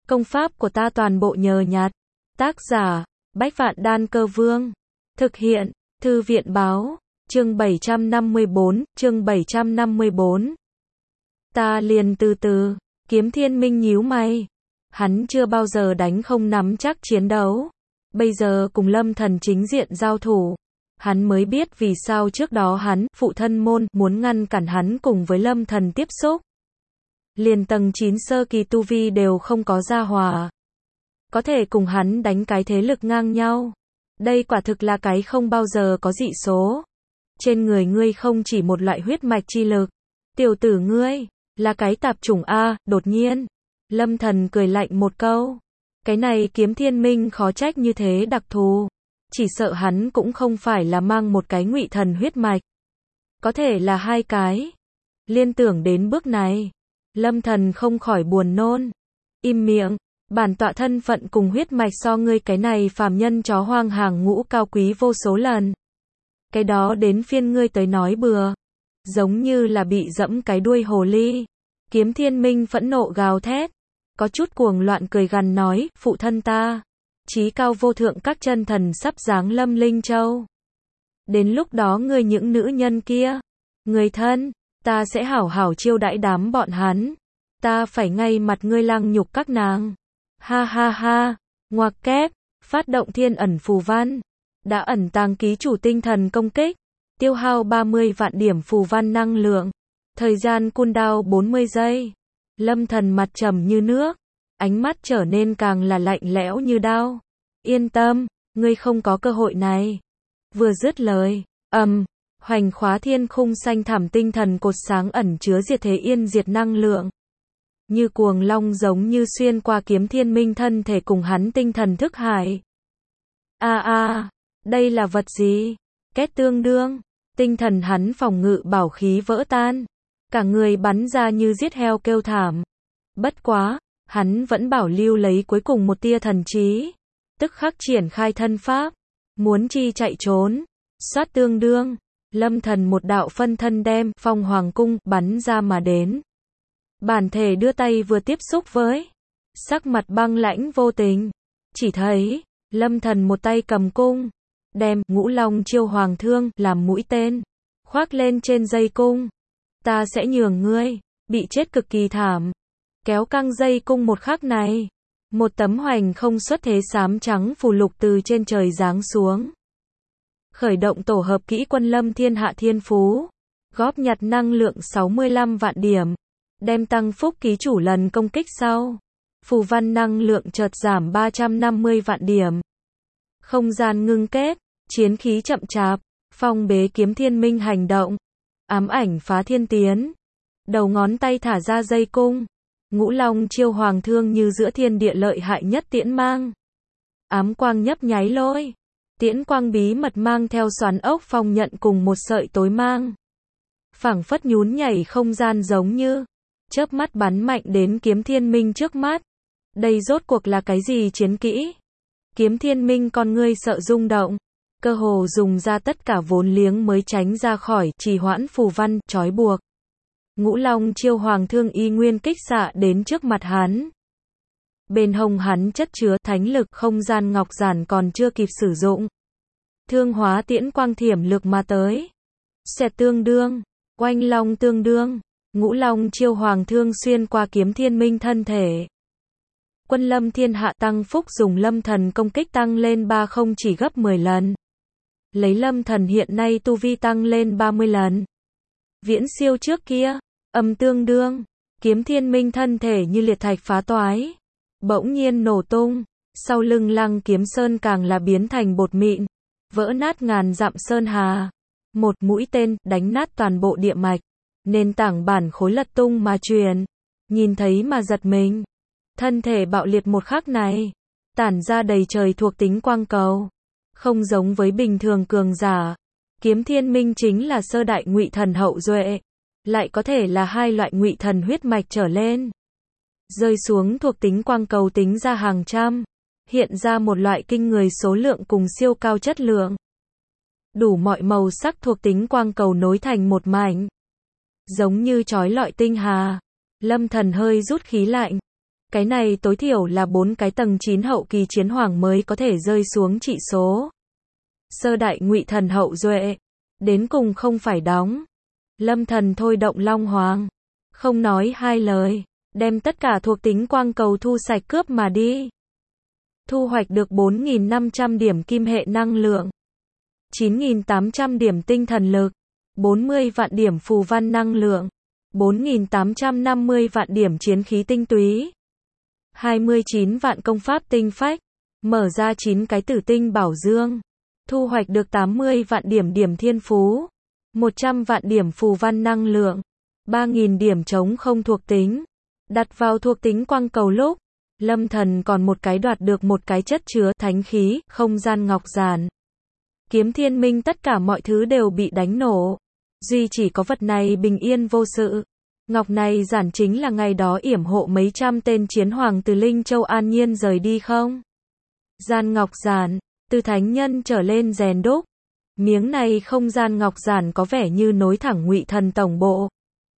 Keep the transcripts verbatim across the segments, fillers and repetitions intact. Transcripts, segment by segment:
Công pháp của ta toàn bộ nhờ nhặt. Tác giả, Bách Vạn Đan Cơ Vương. Thực hiện, Thư viện Báo. Chương bảy trăm năm mươi bốn, chương bảy trăm năm mươi bốn. Ta liền từ từ, Kiếm Thiên Minh nhíu mày. Hắn chưa bao giờ đánh không nắm chắc chiến đấu. Bây giờ cùng Lâm Thần chính diện giao thủ. Hắn mới biết vì sao trước đó hắn, phụ thân môn, muốn ngăn cản hắn cùng với Lâm Thần tiếp xúc. Liền tầng chín sơ kỳ tu vi đều không có gia hòa. Có thể cùng hắn đánh cái thế lực ngang nhau. Đây quả thực là cái không bao giờ có dị số. Trên người ngươi không chỉ một loại huyết mạch chi lực. Tiểu tử ngươi, là cái tạp chủng A, đột nhiên. Lâm Thần cười lạnh một câu. Cái này Kiếm Thiên Minh khó trách như thế đặc thù. Chỉ sợ hắn cũng không phải là mang một cái ngụy thần huyết mạch. Có thể là hai cái. Liên tưởng đến bước này. Lâm Thần không khỏi buồn nôn. Im miệng, bản tọa thân phận cùng huyết mạch so ngươi cái này phàm nhân chó hoang hàng ngũ cao quý vô số lần. Cái đó đến phiên ngươi tới nói bừa. Giống như là bị dẫm cái đuôi hồ ly. Kiếm Thiên Minh phẫn nộ gào thét. Có chút cuồng loạn cười gằn nói, phụ thân ta. Chí cao vô thượng các chân thần sắp giáng lâm Linh Châu. Đến lúc đó ngươi những nữ nhân kia. Người thân, ta sẽ hảo hảo chiêu đãi đám bọn hắn. Ta phải ngay mặt ngươi lăng nhục các nàng. Ha ha ha, ngoặc kép, phát động thiên ẩn phù văn. Đã ẩn tàng ký chủ tinh thần công kích. Tiêu hao ba mươi vạn điểm phù văn năng lượng. Thời gian cooldown bốn mươi giây. Lâm Thần mặt trầm như nước. Ánh mắt trở nên càng là lạnh lẽo như đao. Yên tâm, ngươi không có cơ hội này. Vừa dứt lời, ầm, um, hoành khóa thiên khung xanh thẳm tinh thần cột sáng ẩn chứa diệt thế yên diệt năng lượng. Như cuồng long giống như xuyên qua Kiếm Thiên Minh thân thể cùng hắn tinh thần thức hải. A a, đây là vật gì? Két tương đương, tinh thần hắn phòng ngự bảo khí vỡ tan. Cả người bắn ra như giết heo kêu thảm. Bất quá, hắn vẫn bảo lưu lấy cuối cùng một tia thần trí. Tức khắc triển khai thân pháp. Muốn chi chạy trốn. Xoát tương đương. Lâm Thần một đạo phân thân đem Phong Hoàng Cung bắn ra mà đến. Bản thể đưa tay vừa tiếp xúc với. Sắc mặt băng lãnh vô tình. Chỉ thấy, Lâm Thần một tay cầm cung. Đem Ngũ Long Chiêu Hoàng Thương làm mũi tên. Khoác lên trên dây cung. Ta sẽ nhường ngươi, bị chết cực kỳ thảm. Kéo căng dây cung một khắc này. Một tấm hoành không xuất thế xám trắng phù lục từ trên trời giáng xuống. Khởi động tổ hợp kỹ quân Lâm Thiên Hạ Thiên Phú. Góp nhặt năng lượng sáu mươi lăm vạn điểm. Đem tăng phúc ký chủ lần công kích sau. Phù văn năng lượng chợt giảm ba trăm năm mươi vạn điểm. Không gian ngưng kết. Chiến khí chậm chạp. Phong bế Kiếm Thiên Minh hành động. Ám ảnh phá thiên tiến. Đầu ngón tay thả ra dây cung. Ngũ Long Chiêu Hoàng Thương như giữa thiên địa lợi hại nhất tiễn mang. Ám quang nhấp nháy lôi. Tiễn quang bí mật mang theo xoắn ốc phong nhận cùng một sợi tối mang. Phảng phất nhún nhảy không gian giống như. Chớp mắt bắn mạnh đến Kiếm Thiên Minh trước mắt. Đây rốt cuộc là cái gì chiến kỹ? Kiếm Thiên Minh con ngươi sợ rung động. Cơ hồ dùng ra tất cả vốn liếng mới tránh ra khỏi trì hoãn phù văn, trói buộc. Ngũ Long Chiêu Hoàng Thương y nguyên kích xạ đến trước mặt hắn. Bên hông hắn chất chứa thánh lực không gian ngọc giản còn chưa kịp sử dụng. Thương hóa tiễn quang thiểm lực mà tới. Xẹt tương đương, oanh long tương đương, Ngũ Long Chiêu Hoàng Thương xuyên qua Kiếm Thiên Minh thân thể. Quân Lâm Thiên Hạ tăng phúc dùng Lâm Thần công kích tăng lên ba không chỉ gấp mười lần. Lấy Lâm Thần hiện nay tu vi tăng lên ba mươi lần. Viễn siêu trước kia, âm tương đương, Kiếm Thiên Minh thân thể như liệt thạch phá toái. Bỗng nhiên nổ tung, sau lưng Lăng Kiếm Sơn càng là biến thành bột mịn, vỡ nát ngàn dặm sơn hà. Một mũi tên đánh nát toàn bộ địa mạch, nền tảng bản khối lật tung mà truyền. Nhìn thấy mà giật mình. Thân thể bạo liệt một khắc này, tản ra đầy trời thuộc tính quang cầu. Không giống với bình thường cường giả, Kiếm Thiên Minh chính là sơ đại ngụy thần hậu duệ, lại có thể là hai loại ngụy thần huyết mạch trở lên. Rơi xuống thuộc tính quang cầu tính ra hàng trăm, hiện ra một loại kinh người số lượng cùng siêu cao chất lượng. Đủ mọi màu sắc thuộc tính quang cầu nối thành một mảnh, giống như chói lọi tinh hà. Lâm Thần hơi rút khí lạnh, Cái này tối thiểu là bốn cái tầng chín hậu kỳ chiến hoàng mới có thể rơi xuống trị số. Sơ đại ngụy thần hậu duệ. Đến cùng không phải đóng. Lâm Thần thôi động Long Hoàng. Không nói hai lời. Đem tất cả thuộc tính quang cầu thu sạch cướp mà đi. Thu hoạch được bốn nghìn năm trăm điểm kim hệ năng lượng. chín nghìn tám trăm điểm tinh thần lực. bốn mươi vạn điểm phù văn năng lượng. bốn nghìn tám trăm năm mươi vạn điểm chiến khí tinh túy. hai mươi chín vạn công pháp tinh phách. Mở ra chín cái tử tinh bảo dương. Thu hoạch được tám mươi vạn điểm điểm thiên phú. một trăm vạn điểm phù văn năng lượng. ba nghìn điểm chống không thuộc tính. Đặt vào thuộc tính quang cầu lúc. Lâm Thần còn một cái đoạt được một cái chất chứa thánh khí, không gian ngọc giản. Kiếm thiên minh tất cả mọi thứ đều bị đánh nổ. Duy chỉ có vật này bình yên vô sự. Ngọc này giản chính là ngày đó yểm hộ mấy trăm tên chiến hoàng từ Linh Châu an nhiên rời đi không? Gian ngọc giản, từ thánh nhân trở lên rèn đúc. Miếng này không gian ngọc giản có vẻ như nối thẳng ngụy thần tổng bộ.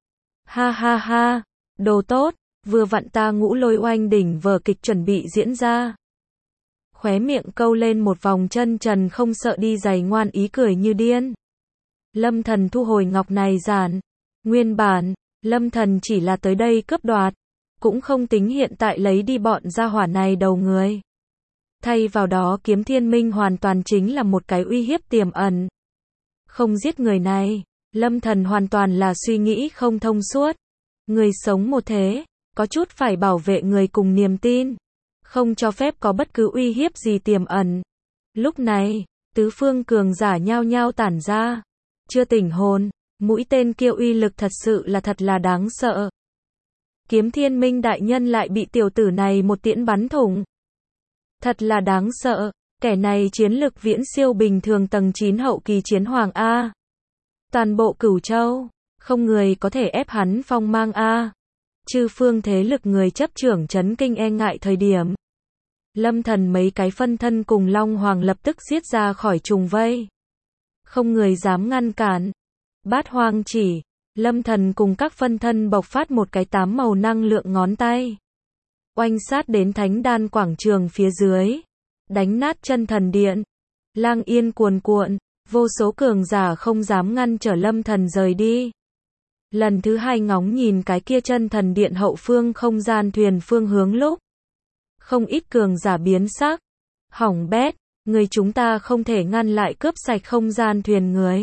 Ha ha ha, đồ tốt, vừa vặn ta ngũ lôi oanh đỉnh vở kịch chuẩn bị diễn ra. Khóe miệng câu lên một vòng chân trần không sợ đi giày ngoan ý cười như điên. Lâm Thần thu hồi ngọc này giản. Nguyên bản, Lâm Thần chỉ là tới đây cướp đoạt, cũng không tính hiện tại lấy đi bọn gia hỏa này đầu người. Thay vào đó kiếm thiên minh hoàn toàn chính là một cái uy hiếp tiềm ẩn. Không giết người này, Lâm Thần hoàn toàn là suy nghĩ không thông suốt. Người sống một thế, có chút phải bảo vệ người cùng niềm tin. Không cho phép có bất cứ uy hiếp gì tiềm ẩn. Lúc này, tứ phương cường giả nhao nhao tản ra. Chưa tỉnh hồn, mũi tên kia uy lực thật sự là thật là đáng sợ. Kiếm thiên minh đại nhân lại bị tiểu tử này một tiễn bắn thủng. Thật là đáng sợ, kẻ này chiến lực viễn siêu bình thường tầng chín hậu kỳ chiến hoàng A. Toàn bộ Cửu Châu, không người có thể ép hắn phong mang A. Chư phương thế lực người chấp trưởng chấn kinh e ngại thời điểm. Lâm Thần mấy cái phân thân cùng Long Hoàng lập tức giết ra khỏi trùng vây. Không người dám ngăn cản. Bát Hoang chỉ, Lâm Thần cùng các phân thân bộc phát một cái tám màu năng lượng ngón tay. Oanh sát đến thánh đan quảng trường phía dưới. Đánh nát chân thần điện. Lang yên cuồn cuộn, vô số cường giả không dám ngăn trở Lâm Thần rời đi. Lần thứ hai ngóng nhìn cái kia chân thần điện hậu phương không gian thuyền phương hướng lúc. Không ít cường giả biến sắc. Hỏng bét, người chúng ta không thể ngăn lại cướp sạch không gian thuyền người.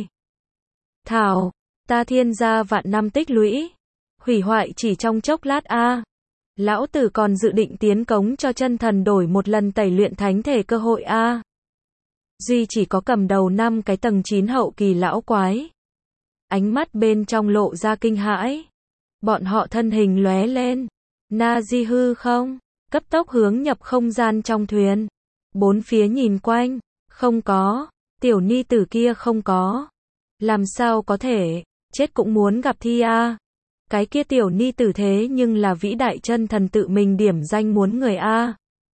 Thảo, ta thiên gia vạn năm tích lũy. Hủy hoại chỉ trong chốc lát a. Lão tử còn dự định tiến cống cho chân thần đổi một lần tẩy luyện thánh thể cơ hội a. Duy chỉ có cầm đầu năm cái tầng chín hậu kỳ lão quái. Ánh mắt bên trong lộ ra kinh hãi. Bọn họ thân hình lóe lên. Na di hư không? Cấp tốc hướng nhập không gian trong thuyền. Bốn phía nhìn quanh. Không có. Tiểu ni tử kia không có. Làm sao có thể. Chết cũng muốn gặp thi a. Cái kia tiểu ni tử thế nhưng là vĩ đại chân thần tự mình điểm danh muốn người a.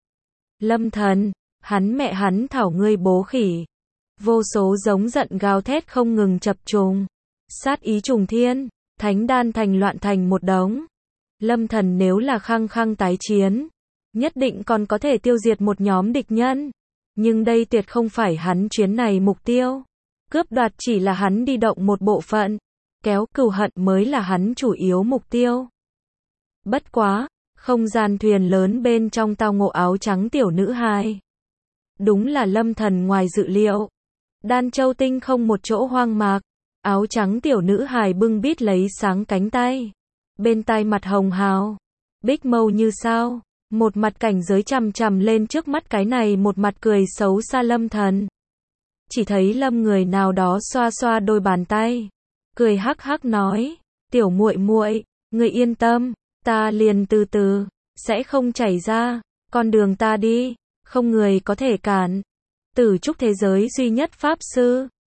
Lâm Thần. Hắn mẹ hắn thảo ngươi bố khỉ. Vô số giống giận gào thét không ngừng chập trùng. Sát ý trùng thiên, thánh đan thành loạn thành một đống. Lâm Thần nếu là khăng khăng tái chiến, nhất định còn có thể tiêu diệt một nhóm địch nhân. Nhưng đây tuyệt không phải hắn chuyến này mục tiêu. Cướp đoạt chỉ là hắn đi động một bộ phận. Kéo cừu hận mới là hắn chủ yếu mục tiêu. Bất quá, không gian thuyền lớn bên trong tao ngộ áo trắng tiểu nữ hài. Đúng là Lâm Thần ngoài dự liệu. Đan Châu tinh không một chỗ hoang mạc. Áo trắng tiểu nữ hài bưng bít lấy sáng cánh tay. Bên tai mặt hồng hào. Bích mâu như sao. Một mặt cảnh giới chằm chằm lên trước mắt cái này một mặt cười xấu xa Lâm Thần. Chỉ thấy Lâm người nào đó xoa xoa đôi bàn tay. Cười hắc hắc nói. Tiểu muội muội, người yên tâm. Ta liền từ từ. Sẽ không chảy ra. Con đường ta đi. Không người có thể cản. Tử trúc thế giới duy nhất pháp sư.